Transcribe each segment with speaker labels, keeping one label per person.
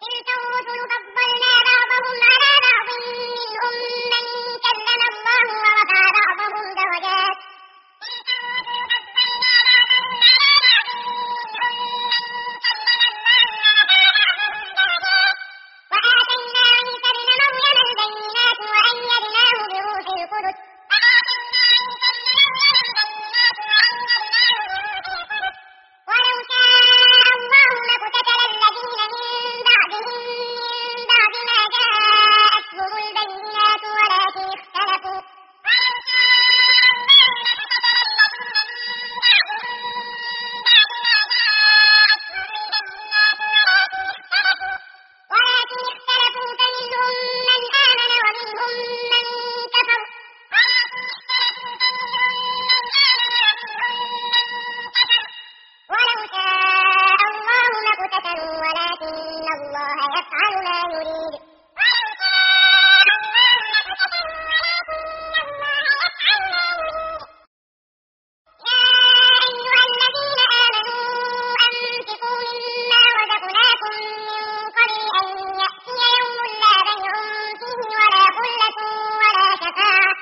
Speaker 1: تلك الرسل فضلنا بعضهم على بعض منهم من كلم الله ورفع بعضهم درجات وآتينا عيسى ابن مريم البينات وأيدناه بروح القدس ولو شاء الله لاقتتل الذين من بعدهم من بعد ما جاءتهم البينات ولكن اختلفوا فمنهم من آمن ومنهم من كفر ولو شاء الله لاقتتلوا ولكن الله يفعل ما يريد يا أيها الذين آمنوا أنفقوا مما رزقناكم من قبل أن يأتي يوم لا بيع فيه ولا خلة ولا شفاعة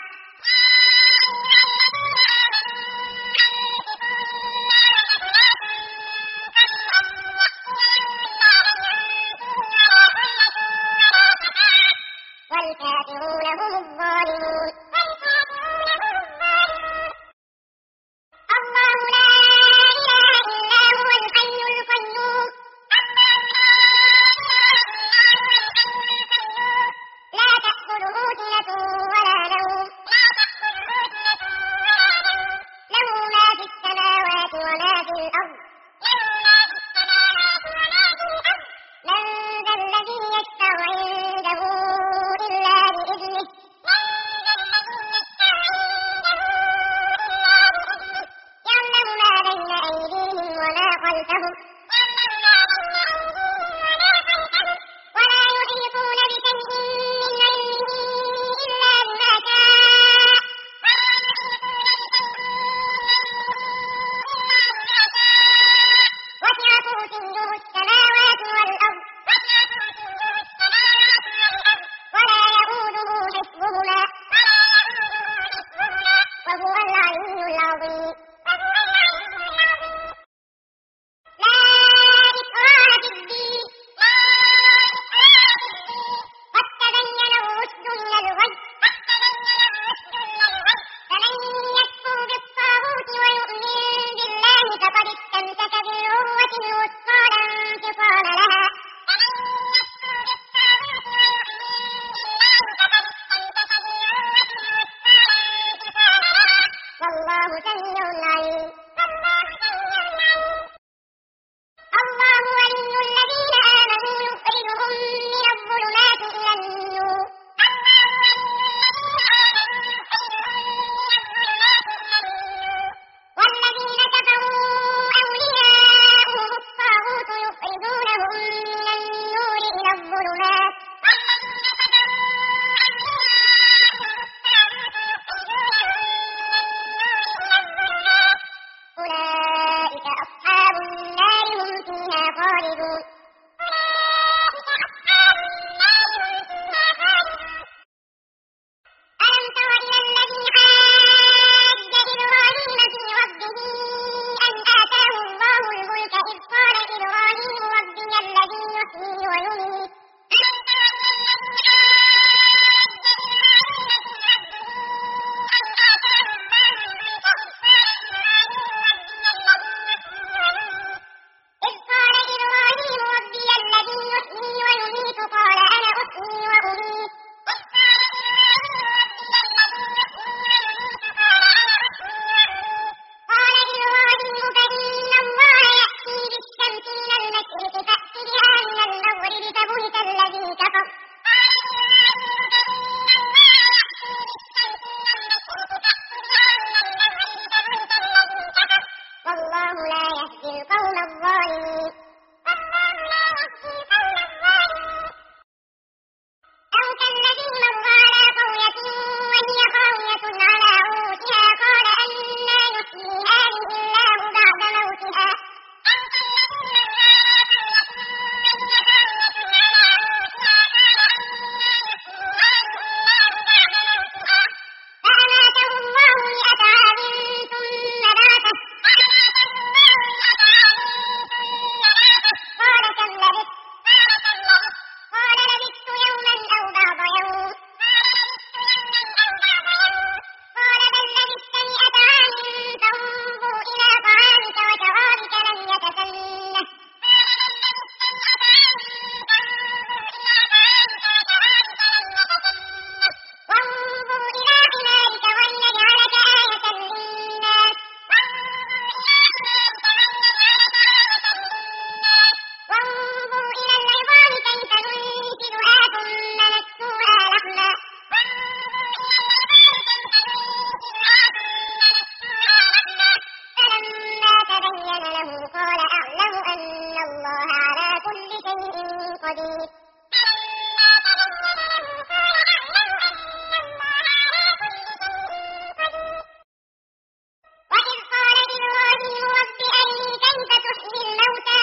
Speaker 1: بصير فلما تبين له قال أعلم أن الله على كل شيء قدير وإذ قال إبراهيم رب أرني كيف تحيي الموتى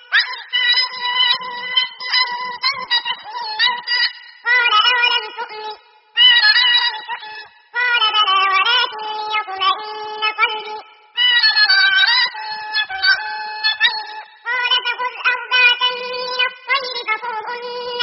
Speaker 1: قال أولم تؤمن قال بلى ولكن ليطمئن قلبي قال فخذ أربعة من الطير فصرهن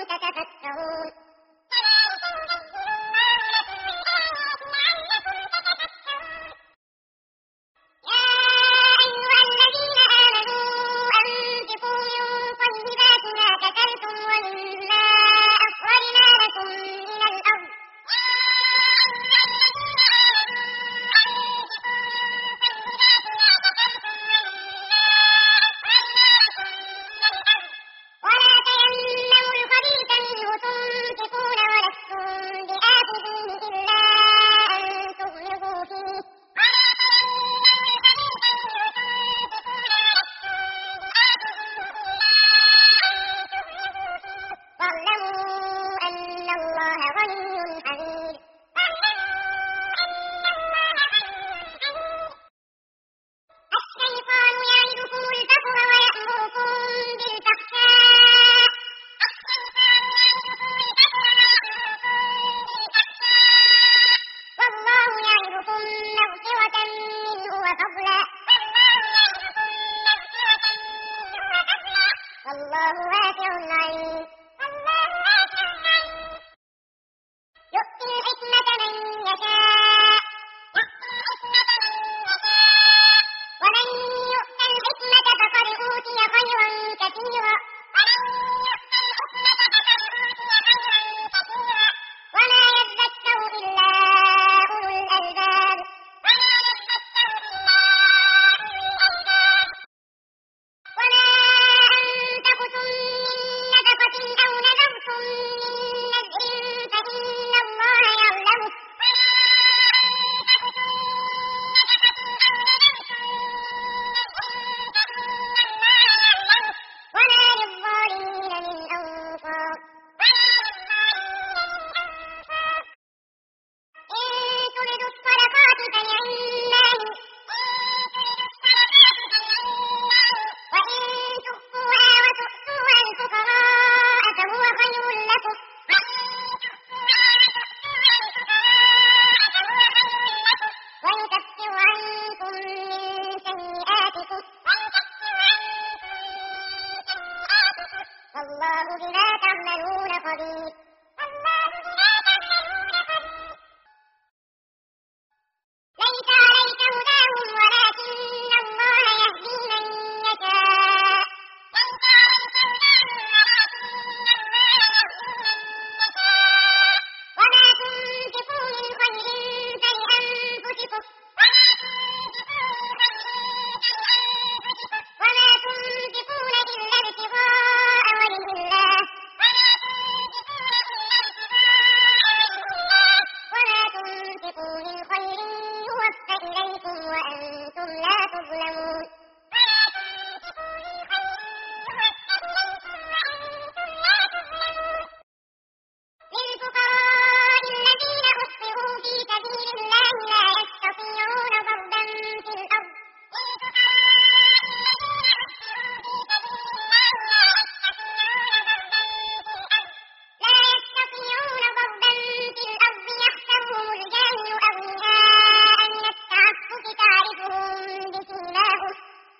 Speaker 1: تتفكرون يا أيها الذين آمنوا أنفقوا من طيبات ما كسبتم ومما أخرجنا لكم من الأرض ولا تيمموا الخبيث منه تنفقون ولستم بآخذيه إلا أن تغمضوا فيه واعلموا أن الله غني حميد الشيطان يعدكم الفقر ويأمركم بالفحشاء والله يعدكم مغفرة منه وفضلا والله واسع عليم يؤتي الحكمة من يشاء ومن يؤت الحكمة فقد أوتي خيرا كثيرا وما يذكر إلا أولو الألباب وما أنفقتم من نفقة أو نذرتم من نذر فإن الله يعلمه وما للظالمين من أنصار إن تبدوا الصدقات فنعماه وإن تخفوها وتؤتوها الفقراء فهو خير لكم ويكفر عنكم من سيئاتكم والله بما تعملون خبير ليس عليك هداهم ولكن الله يهدي من يشاء وما تنفقوا من خير فلأنفسكم وما تنفقون إلا ابتغاء وجه الله وما تنفقوا من خير يوفى إليكم وأنتم لا تظلمون للفقراء الذين أحصروا في سبيل الله لا يستطيعون ضربا في الأرض يحسبهم الجاهل أغنياء من التعفف تعرفهم بسيماهم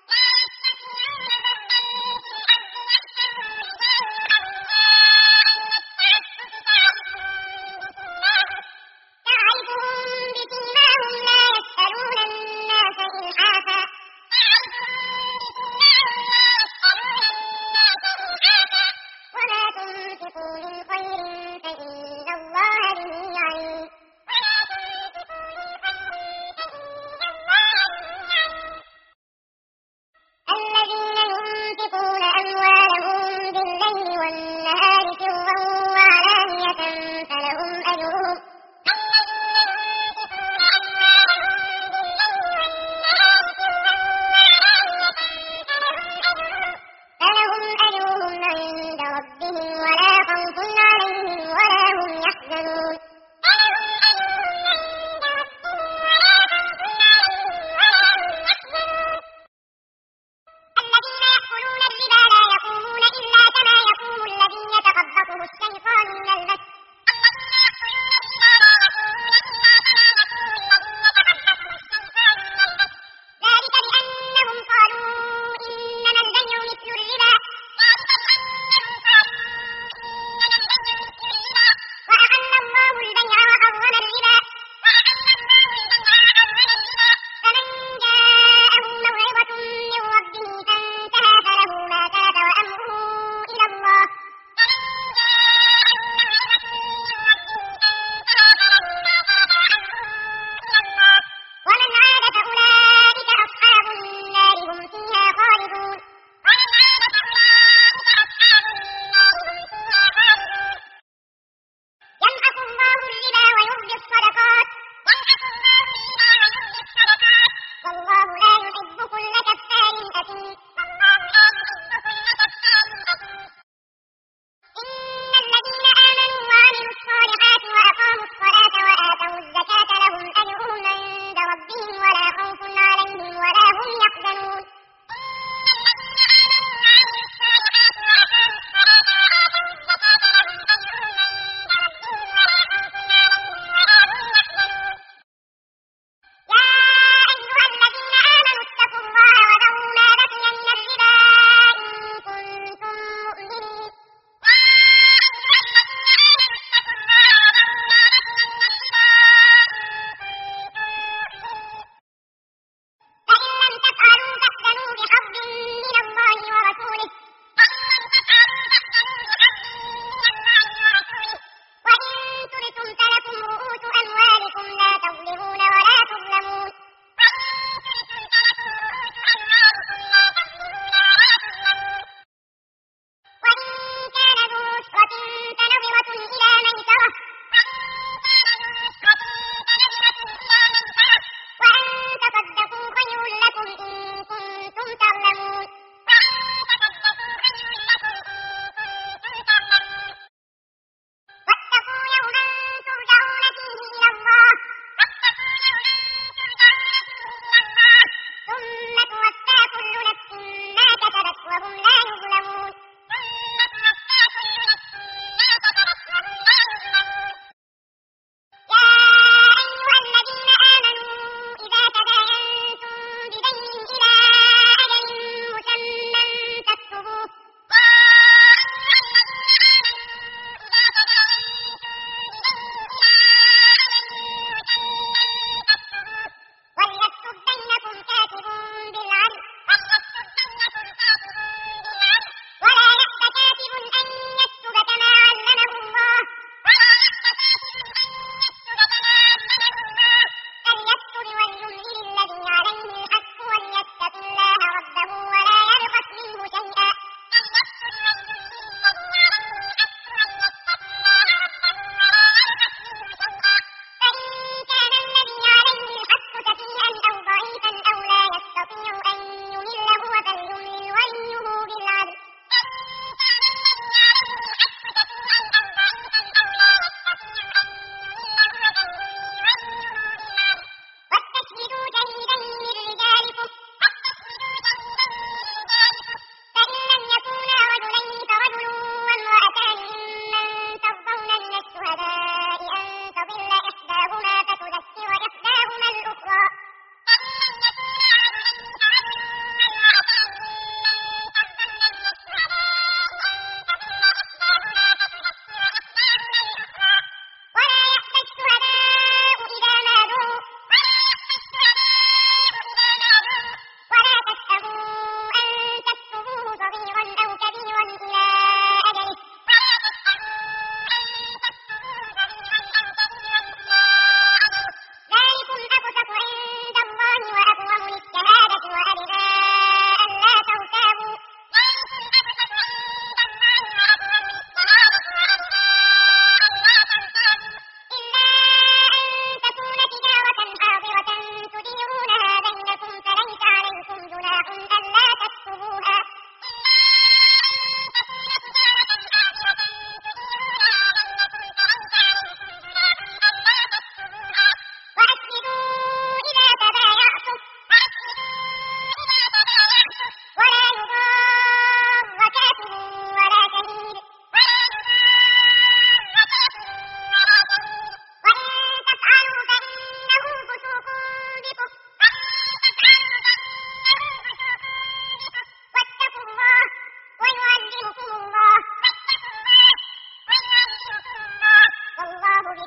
Speaker 1: لا يسألون الناس إلحافا وما تنفقوا من خير فإن الله به عليم الذين ينفقون أموالهم بالليل والنهار سرا وعلانية فلهم أجرهم عند ربهم ولا خوف عليهم ولا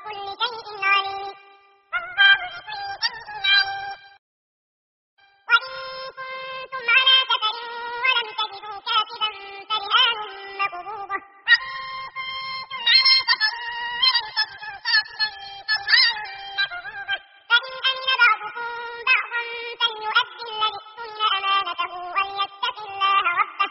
Speaker 1: بكل شيء عليم والله بكل شيء عليم وإن كنتم على سفر ولم تجدوا كاتبا فرهان مقبوضة فإن أمن بعضكم بعضا فليؤدي الذي اؤتمن أمانته وليتق الله ربه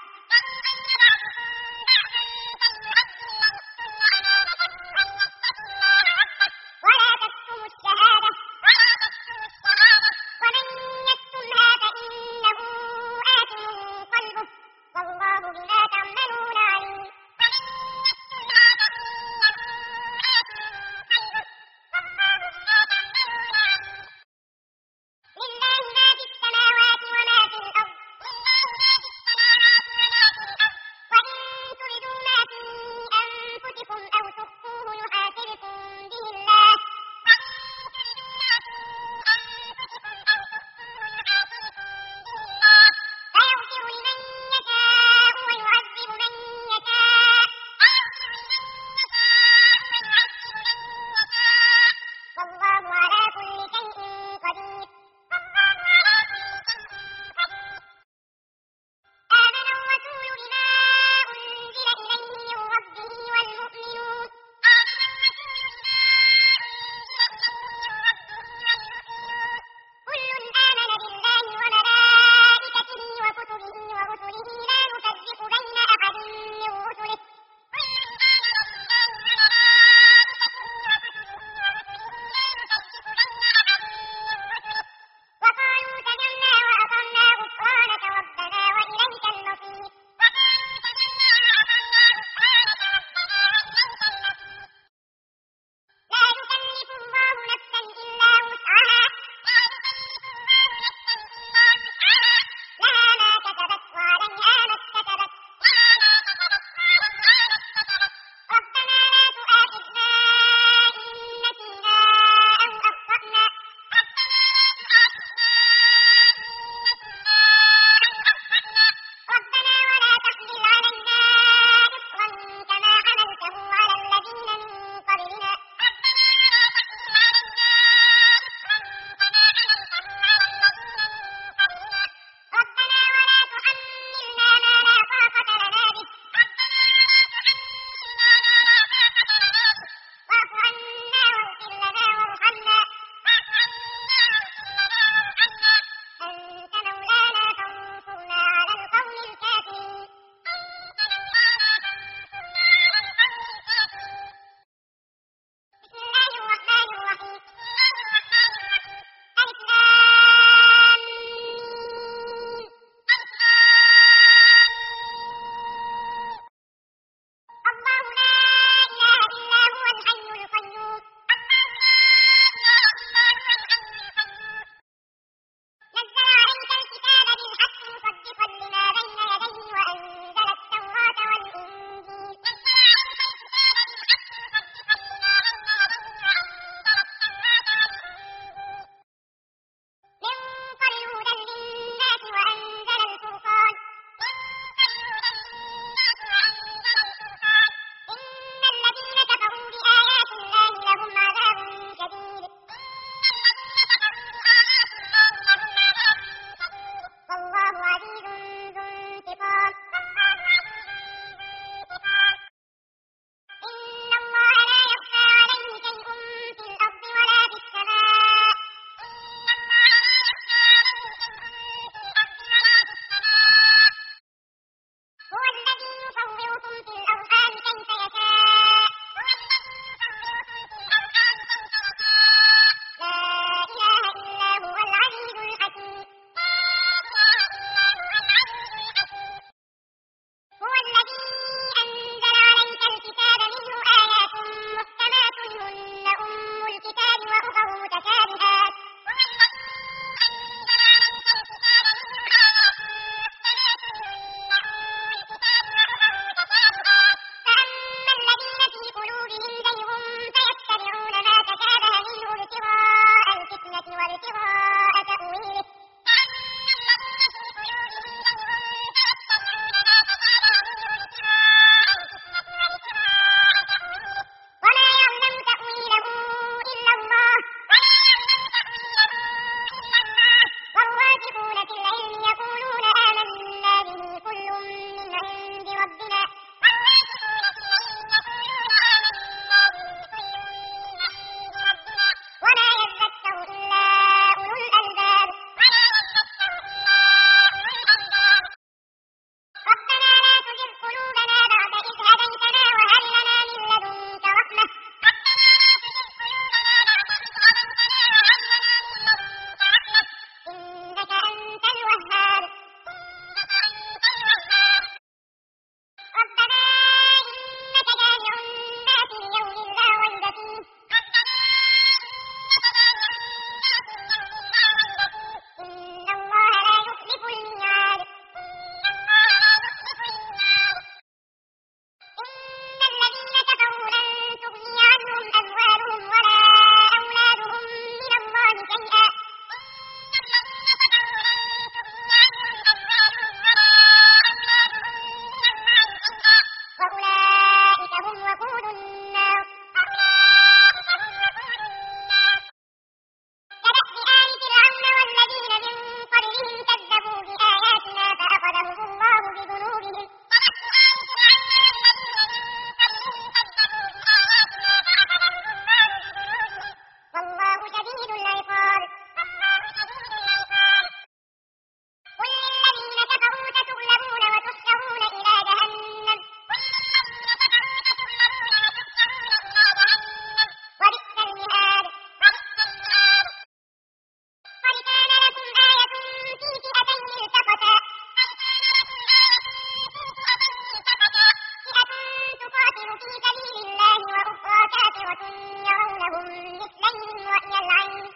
Speaker 1: رأي العين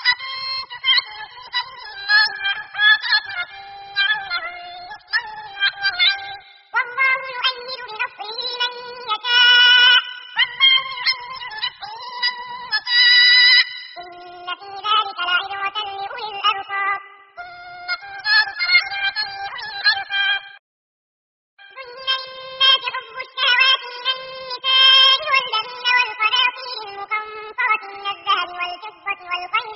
Speaker 1: والله يؤيد بنصره من يشاء إن في ذلك لعبرة لأولي الأبصار زين للناس حب الشهوات من النساء والبنين والقناطير المقنطرة من الذهب والفضة والخيل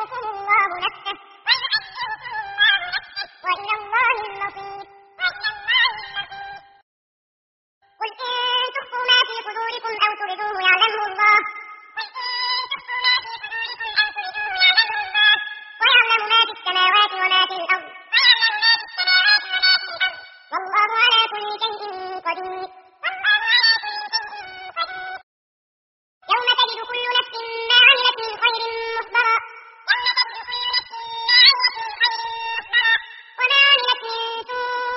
Speaker 1: يحذركم الله نفسه وإلى الله المصير. قل إن تخفوا ما في صدوركم أو تبدوه يعلمه الله ويعلم ما في السماوات وما في الأرض والله على كل شيء قدير. يوم تجد كل نفس ما عملت من خير محضرا وما عملت من سوء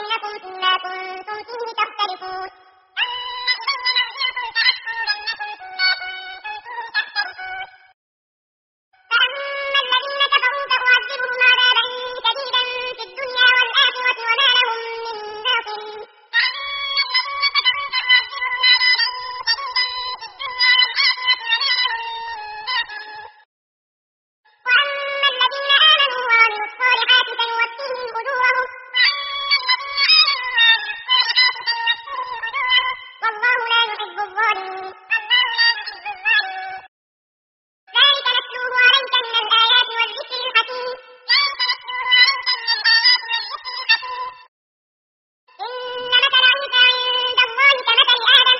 Speaker 1: بينكم فيما كنتم فيه تختلفون فأما الذين كفروا فأعذبهم عذابا شديدا في الدنيا والآخرة وما لهم من ناصرين وأما الذين آمنوا وعملوا الصالحات فنوفيهم أجورهم والله لا يحب الظالمين ذلك نتلوه عليك من الآيات والذكر الحكيم إن مثل عيسى عند الله كمثل آدم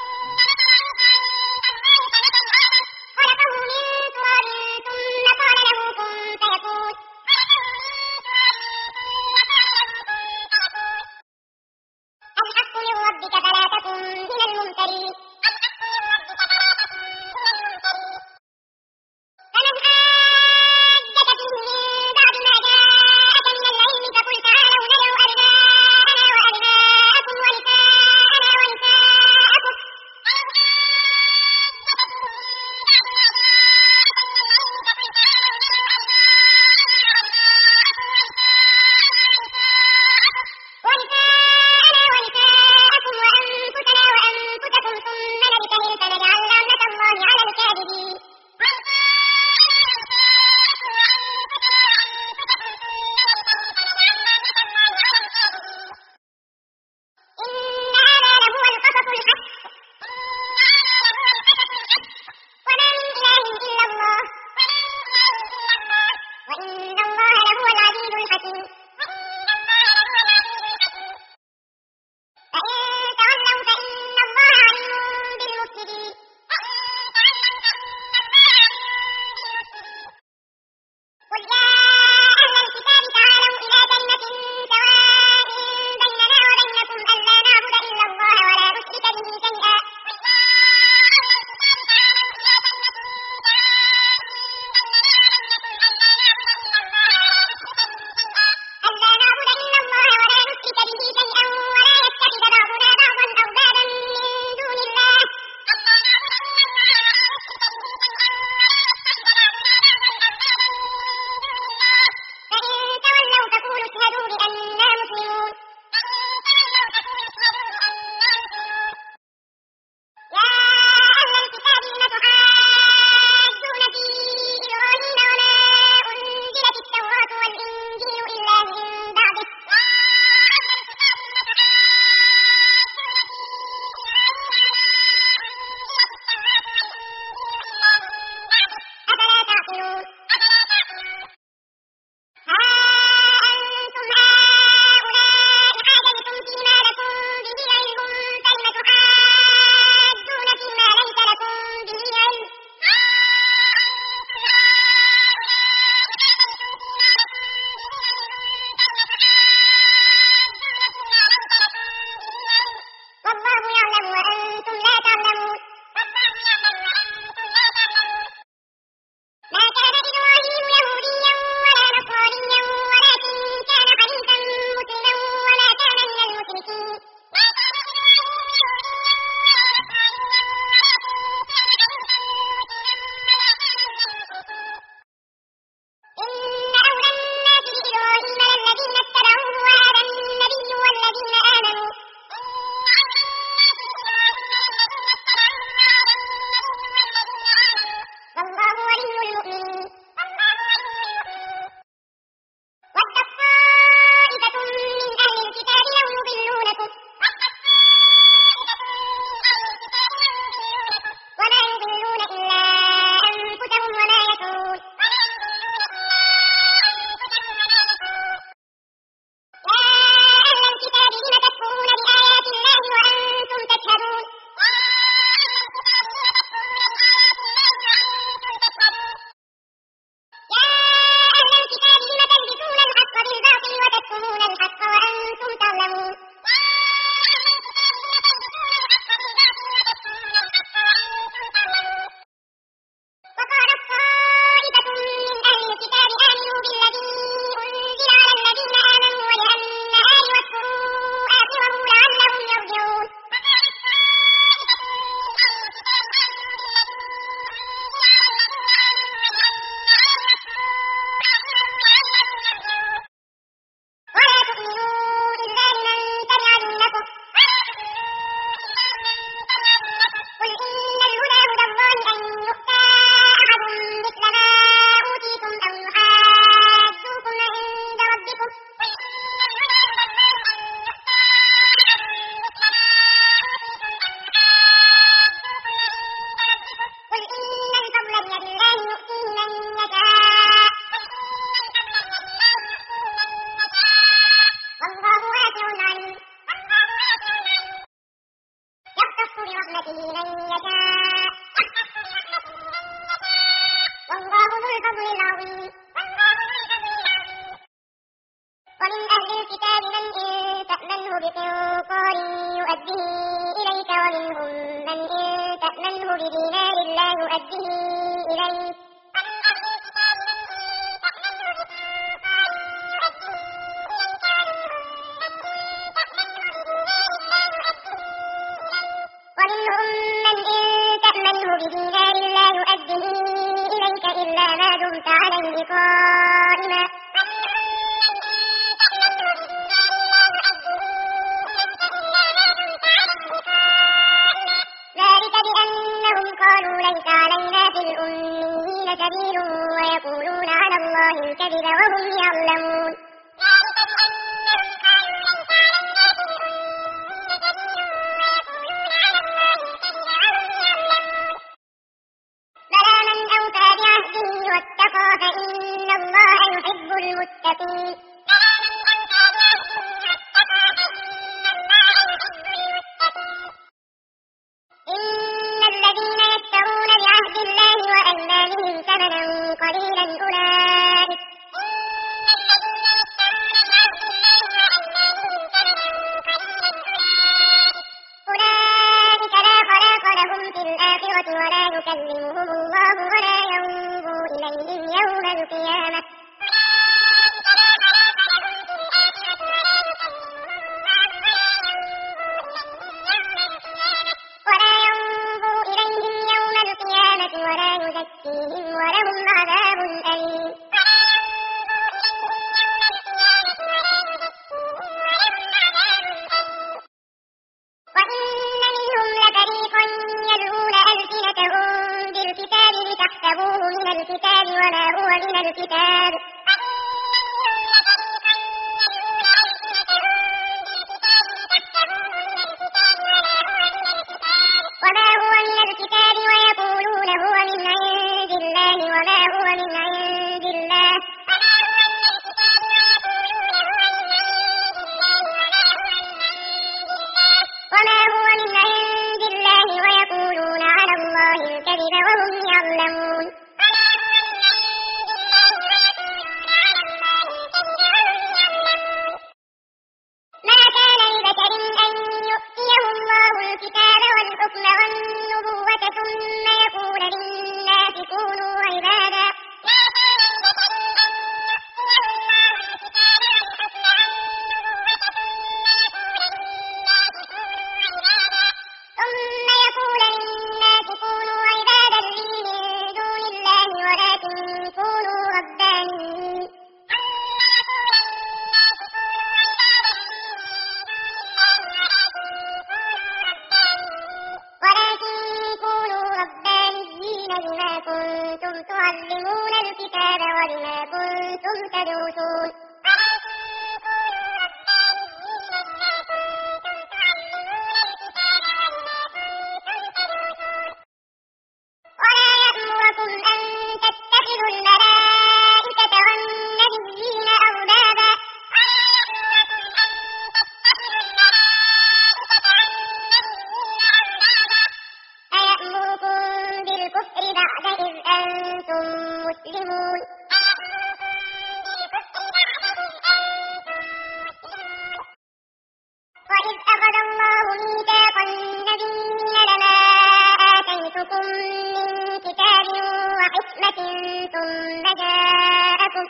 Speaker 1: خلقه من تراب ثم قال له كن فيكون الحق من ربك فلا تكن من الممترين فمن حاجك فيه من بعد ما جاءك من العلم فقل تعالوا ندعو أبناءنا وأبناءكم ونساءنا ونساءكم وأنفسنا وأنفسكم ثم برحمته من يشاء والله ذو الفضل العظيم. ومن أهل الكتاب من إن تأمنه بقنطار يؤديه إليك ومنهم من إن تأمنه بدينار لا يؤديه إليك إلا ما دمت عليه قائما ذلك بأنهم قالوا ليس علينا في الأميين سبيل ويقولون على الله الكذب وهم يعلمون. بلى من أوفى بعهده واتقى فإن الله يحب المتقين. إن الذين يشترون بعهد الله وأيمانهم ثمنا قليلا أولئك لا خلاق لهم في الآخرة ولا يكلمهم الله ولا ينظر إليهم يوم القيامة ولا يزكيهم ولهم عذاب أليم. وإن منهم لفريقا يلوون ألسنتهم بالكتاب لتحسبوه من الكتاب وما هو من الكتاب ويقولون هو من عند الله وما هو من عند الله ويقولون على الله الكذب وهم يعلمون. ما كان لبشر أن يؤتيه الله الكتاب والحكم والنبوة ثم يقول للناس كونوا عبادا لي من دون الله ولكن كونوا ربانيين بما كنتم تعلمون الكتاب وبما كنتم تدرسون. ولا يأمركم أن تتخذوا الملائكة والنبيين أربابا أيأمركم بالكفر بعد إذ أنتم مسلمون. وإذ أخذ الله ميثاق النبيين لما آتيتكم من كتاب وحكمة ثم جاءكم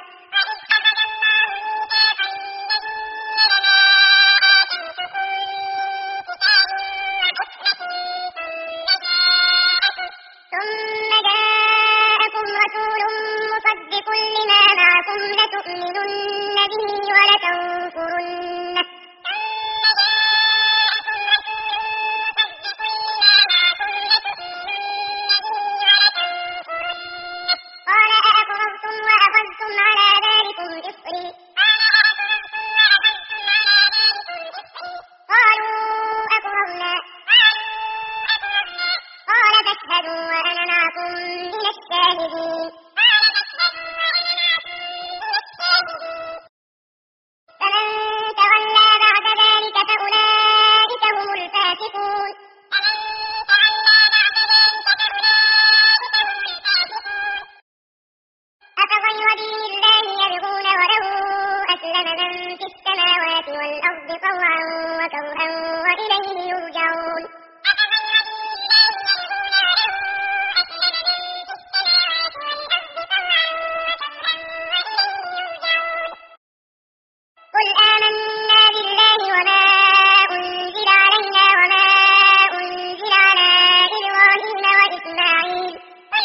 Speaker 1: رسول مصدق لما معكم لتؤمنن به ولتنصرنه قال أأقررتم وأخذتم على ذلكم إصري قالوا أقررنا قال فاشهدوا وأنا معكم من الشاهدين. فمن تولى بعد ذلك فأولئك هم الفاسقون. وكرها وإليه يرجعون قل آمنا بالله وما أنزل علينا وما أنزل على إبراهيم وإسماعيل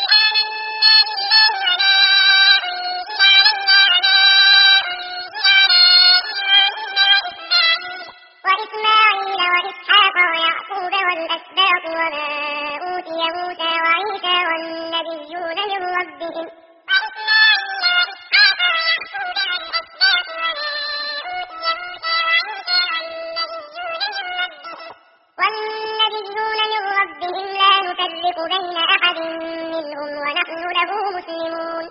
Speaker 1: وإسحاق ويعقوب والأسباط وما أوتي موسى وعيسى والنبيون من ربهم لا نفرق بين أحد منهم ونحن له مسلمون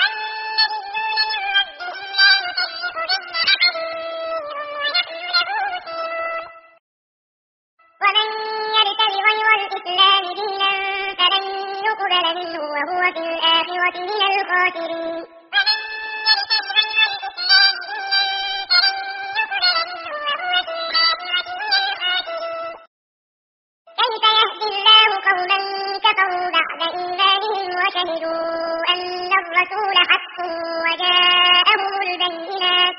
Speaker 1: ومن يبتغ غير الإسلام دينا فلن يقبل منه وهو في الآخرة من الخاسرين كيف يهدي الله قوما كفروا بعد إيمانهم وشهدوا أن الرسول حق وجاءهم البينات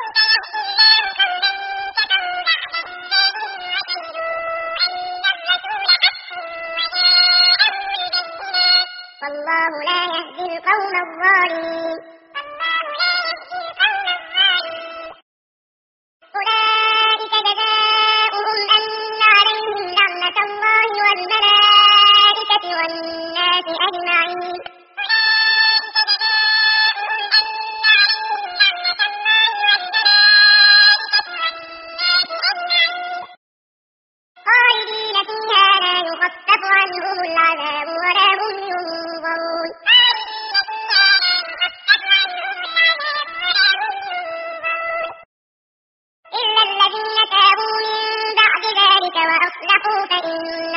Speaker 1: والله لا يهدي القوم الظالمين أولئك جزاؤهم أن عليهم لعنة الله والملائكة والناس أجمعين خالدين فيها لا يخفف عنهم العذاب ولا هم ينظرون إلا الذين تابوا من بعد ذلك وأصلحوا فإن